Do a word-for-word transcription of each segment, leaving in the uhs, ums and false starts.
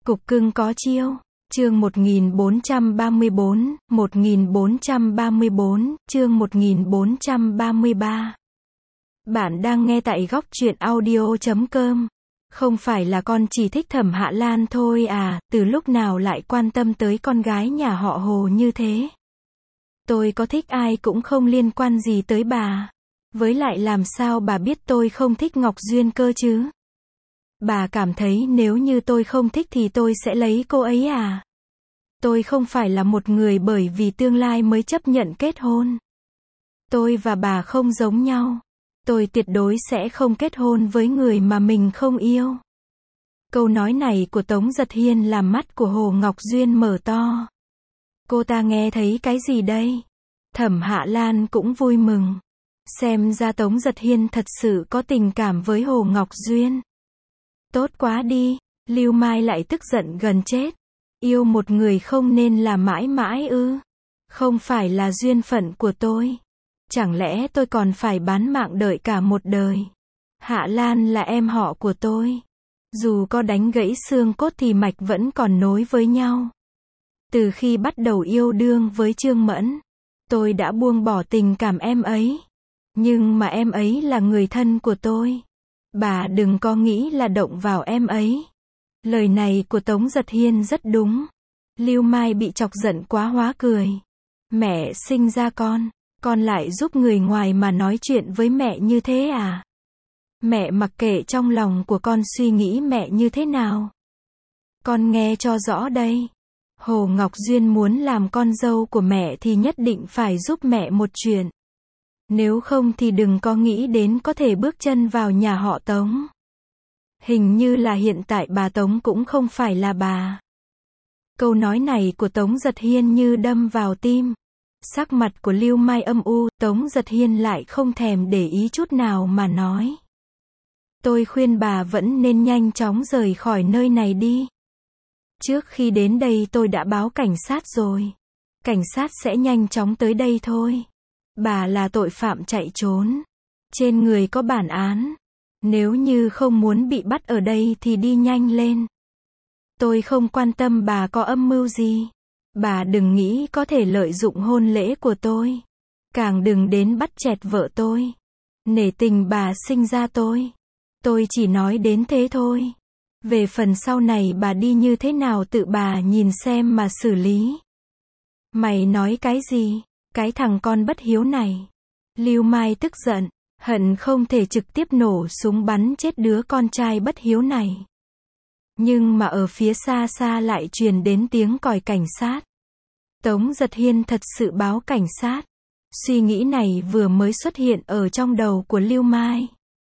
Cục cưng có chiêu. Chương một nghìn bốn trăm ba mươi bốn, một nghìn bốn trăm ba mươi bốn, chương một nghìn bốn trăm ba mươi ba. Bạn đang nghe tại góc truyện audio chấm com. Không phải là con chỉ thích Thẩm Hạ Lan thôi à, từ lúc nào lại quan tâm tới con gái nhà họ Hồ như thế? Tôi có thích ai cũng không liên quan gì tới bà. Với lại làm sao bà biết tôi không thích Ngọc Duyên cơ chứ? Bà cảm thấy nếu như tôi không thích thì tôi sẽ lấy cô ấy à? Tôi không phải là một người bởi vì tương lai mới chấp nhận kết hôn. Tôi và bà không giống nhau. Tôi tuyệt đối sẽ không kết hôn với người mà mình không yêu. Câu nói này của Tống Giật Hiên làm mắt của Hồ Ngọc Duyên mở to. Cô ta nghe thấy cái gì đây? Thẩm Hạ Lan cũng vui mừng. Xem ra Tống Giật Hiên thật sự có tình cảm với Hồ Ngọc Duyên. Tốt quá đi, Lưu Mai lại tức giận gần chết. Yêu một người không nên là mãi mãi ư? Không phải là duyên phận của tôi. Chẳng lẽ tôi còn phải bán mạng đợi cả một đời? Hạ Lan là em họ của tôi. Dù có đánh gãy xương cốt thì mạch vẫn còn nối với nhau. Từ khi bắt đầu yêu đương với Trương Mẫn, tôi đã buông bỏ tình cảm em ấy. Nhưng mà em ấy là người thân của tôi. Bà đừng có nghĩ là động vào em ấy. Lời này của Tống Giật Hiên rất đúng. Lưu Mai bị chọc giận quá hóa cười. Mẹ sinh ra con, con lại giúp người ngoài mà nói chuyện với mẹ như thế à? Mẹ mặc kệ trong lòng của con suy nghĩ mẹ như thế nào. Con nghe cho rõ đây. Hồ Ngọc Duyên muốn làm con dâu của mẹ thì nhất định phải giúp mẹ một chuyện. Nếu không thì đừng có nghĩ đến có thể bước chân vào nhà họ Tống. Hình như là hiện tại bà Tống cũng không phải là bà. Câu nói này của Tống Giật Hiên như đâm vào tim. Sắc mặt của Lưu Mai âm u, Tống Giật Hiên lại không thèm để ý chút nào mà nói. Tôi khuyên bà vẫn nên nhanh chóng rời khỏi nơi này đi. Trước khi đến đây tôi đã báo cảnh sát rồi. Cảnh sát sẽ nhanh chóng tới đây thôi. Bà là tội phạm chạy trốn. Trên người có bản án. Nếu như không muốn bị bắt ở đây thì đi nhanh lên. Tôi không quan tâm bà có âm mưu gì. Bà đừng nghĩ có thể lợi dụng hôn lễ của tôi. Càng đừng đến bắt chẹt vợ tôi. Nể tình bà sinh ra tôi. Tôi chỉ nói đến thế thôi. Về phần sau này bà đi như thế nào tự bà nhìn xem mà xử lý. Mày nói cái gì? Cái thằng con bất hiếu này. Lưu Mai tức giận, hận không thể trực tiếp nổ súng bắn chết đứa con trai bất hiếu này. Nhưng mà ở phía xa xa lại truyền đến tiếng còi cảnh sát. Tống Giật Hiên thật sự báo cảnh sát. Suy nghĩ này vừa mới xuất hiện ở trong đầu của Lưu Mai.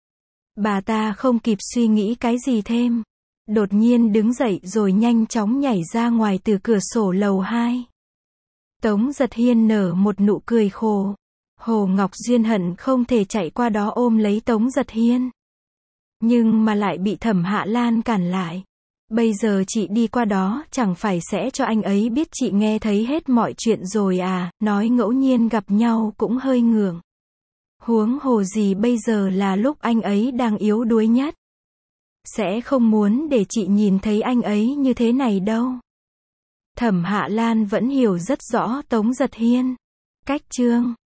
Bà ta không kịp suy nghĩ cái gì thêm. Đột nhiên đứng dậy rồi nhanh chóng nhảy ra ngoài từ cửa sổ lầu hai. Tống Giật Hiên nở một nụ cười khổ. Hồ Ngọc Duyên hận không thể chạy qua đó ôm lấy Tống Giật Hiên. Nhưng mà lại bị Thẩm Hạ Lan cản lại. Bây giờ chị đi qua đó chẳng phải sẽ cho anh ấy biết chị nghe thấy hết mọi chuyện rồi à, nói ngẫu nhiên gặp nhau cũng hơi ngượng. Huống hồ gì bây giờ là lúc anh ấy đang yếu đuối nhất. Sẽ không muốn để chị nhìn thấy anh ấy như thế này đâu. Thẩm Hạ Lan vẫn hiểu rất rõ Tống Giật Hiên. Cách chương